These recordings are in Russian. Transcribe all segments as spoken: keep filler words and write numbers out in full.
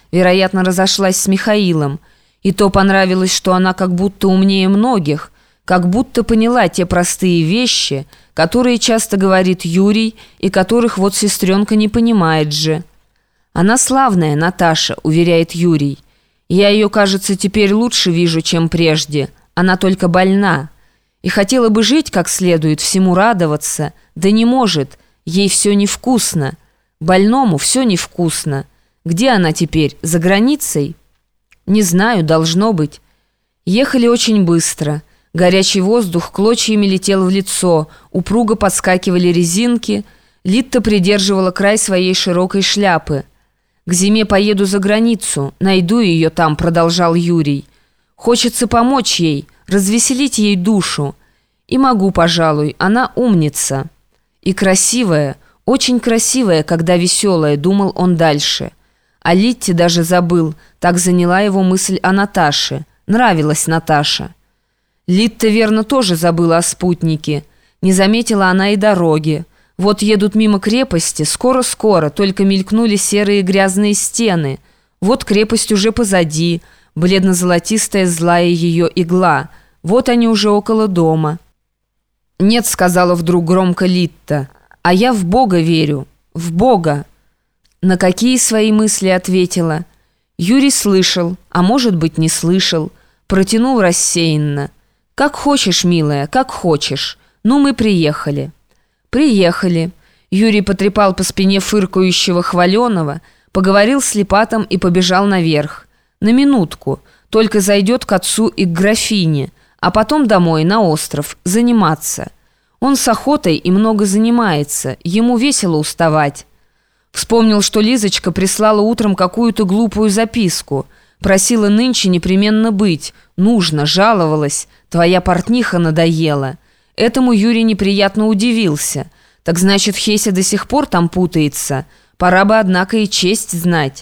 вероятно, разошлась с Михаилом. И то понравилось, что она как будто умнее многих, как будто поняла те простые вещи, которые часто говорит Юрий и которых вот сестренка не понимает же. «Она славная, Наташа», — уверяет Юрий. «Я ее, кажется, теперь лучше вижу, чем прежде. Она только больна. И хотела бы жить как следует, всему радоваться, да не может, ей все невкусно. Больному все невкусно. Где она теперь, за границей?» «Не знаю, должно быть». Ехали очень быстро. Горячий воздух клочьями летел в лицо, упруго подскакивали резинки. Литта придерживала край своей широкой шляпы. «К зиме поеду за границу, найду ее там», — продолжал Юрий. «Хочется помочь ей, развеселить ей душу. И могу, пожалуй, она умница. И красивая, очень красивая, когда веселая», — думал он дальше. О Литте даже забыл, так заняла его мысль о Наташе. Нравилась Наташа. Литта, верно, тоже забыла о спутнике. Не заметила она и дороги. Вот едут мимо крепости, скоро-скоро, только мелькнули серые грязные стены. Вот крепость уже позади, бледно-золотистая злая ее игла. Вот они уже около дома. «Нет», — сказала вдруг громко Литта, — «а я в Бога верю, в Бога». На какие свои мысли ответила? Юрий слышал, а может быть не слышал, протянул рассеянно. «Как хочешь, милая, как хочешь. Ну, мы приехали». «Приехали». Юрий потрепал по спине фыркающего Хваленого, поговорил с Липатом и побежал наверх. На минутку, только зайдет к отцу и к графине, а потом домой, на остров, заниматься. Он с охотой и много занимается, ему весело уставать. Вспомнил, что Лизочка прислала утром какую-то глупую записку. Просила нынче непременно быть. Нужно, жаловалась. Твоя портниха надоела. Этому Юрий неприятно удивился. Так значит, Хеся до сих пор там путается. Пора бы, однако, и честь знать.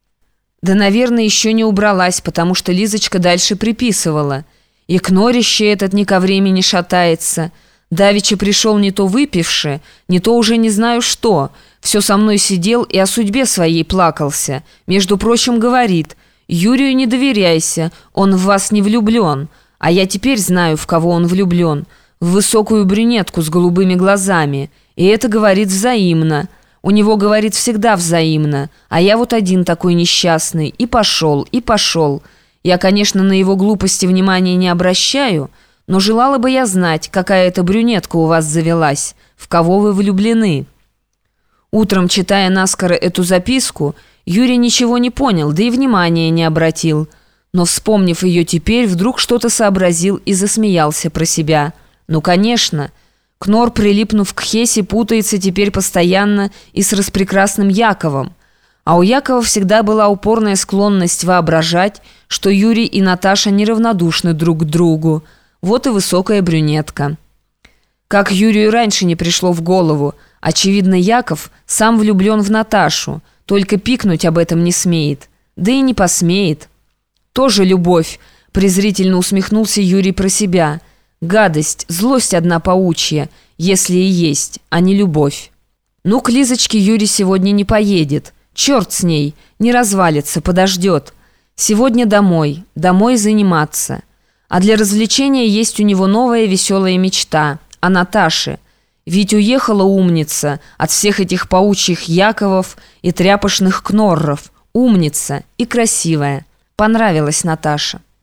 Да, наверное, еще не убралась, потому что Лизочка дальше приписывала. И кнорище этот не ко времени шатается. Давеча пришел не то выпивши, не то уже не знаю что. Все со мной сидел и о судьбе своей плакался. Между прочим, говорит: «Юрию не доверяйся, он в вас не влюблен». А я теперь знаю, в кого он влюблен. В высокую брюнетку с голубыми глазами. И это, говорит, взаимно. У него, говорит, всегда взаимно. А я вот один такой несчастный. И пошел, и пошел. Я, конечно, на его глупости внимания не обращаю, но желала бы я знать, какая это брюнетка у вас завелась, в кого вы влюблены». Утром, читая наскоро эту записку, Юрий ничего не понял, да и внимания не обратил. Но, вспомнив ее теперь, вдруг что-то сообразил и засмеялся про себя. Ну, конечно, Кнор, прилипнув к Хесе, путается теперь постоянно и с распрекрасным Яковом. А у Якова всегда была упорная склонность воображать, что Юрий и Наташа неравнодушны друг к другу. Вот и высокая брюнетка. Как Юрию раньше не пришло в голову, очевидно, Яков сам влюблен в Наташу, только пикнуть об этом не смеет. Да и не посмеет. «Тоже любовь», — презрительно усмехнулся Юрий про себя. «Гадость, злость одна паучья, если и есть, а не любовь». Ну, к Лизочке Юрий сегодня не поедет. Черт с ней, не развалится, подождет. Сегодня домой, домой заниматься. А для развлечения есть у него новая веселая мечта о Наташе. Ведь уехала умница от всех этих паучьих Яковов и тряпошных Кнорров. Умница и красивая. Понравилась Наташа.